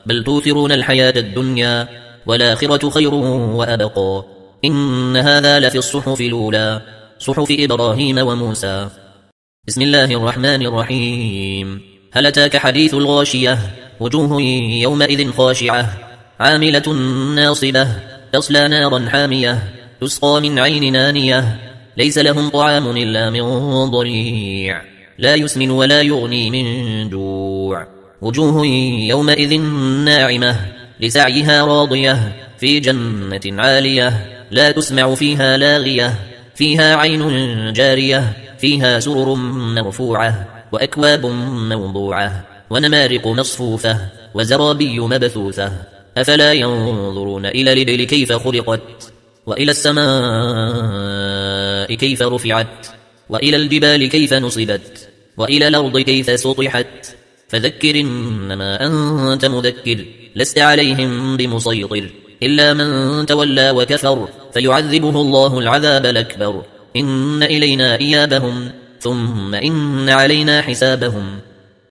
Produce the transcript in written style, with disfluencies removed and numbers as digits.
بل توثرون الحياة الدنيا والآخرة خير وأبقى إن هذا لفي الصحف الأولى صحف إبراهيم وموسى. بسم الله الرحمن الرحيم. هل أتاك حديث الغاشية وجوه يومئذ خاشعة عاملة ناصبة تصلى نارا حامية تسقى من عين آنية ليس لهم طعام إلا من ضريع لا يسمن ولا يغني من جوع وجوه يومئذ ناعمة لسعيها راضية في جنة عالية لا تسمع فيها لاغية فيها عين جارية فيها سرر مرفوعة وأكواب موضوعة ونمارق مصفوفة وزرابي مبثوثة أفلا ينظرون إلى الإبل كيف خلقت وإلى السماء كيف رفعت وإلى الجبال كيف نصبت وإلى الأرض كيف سطحت فذكر إنما أنت مذكر لست عليهم بمسيطر إلا من تولى وكفر فيعذبه الله العذاب الأكبر إن إلينا إيابهم ثم إن علينا حسابهم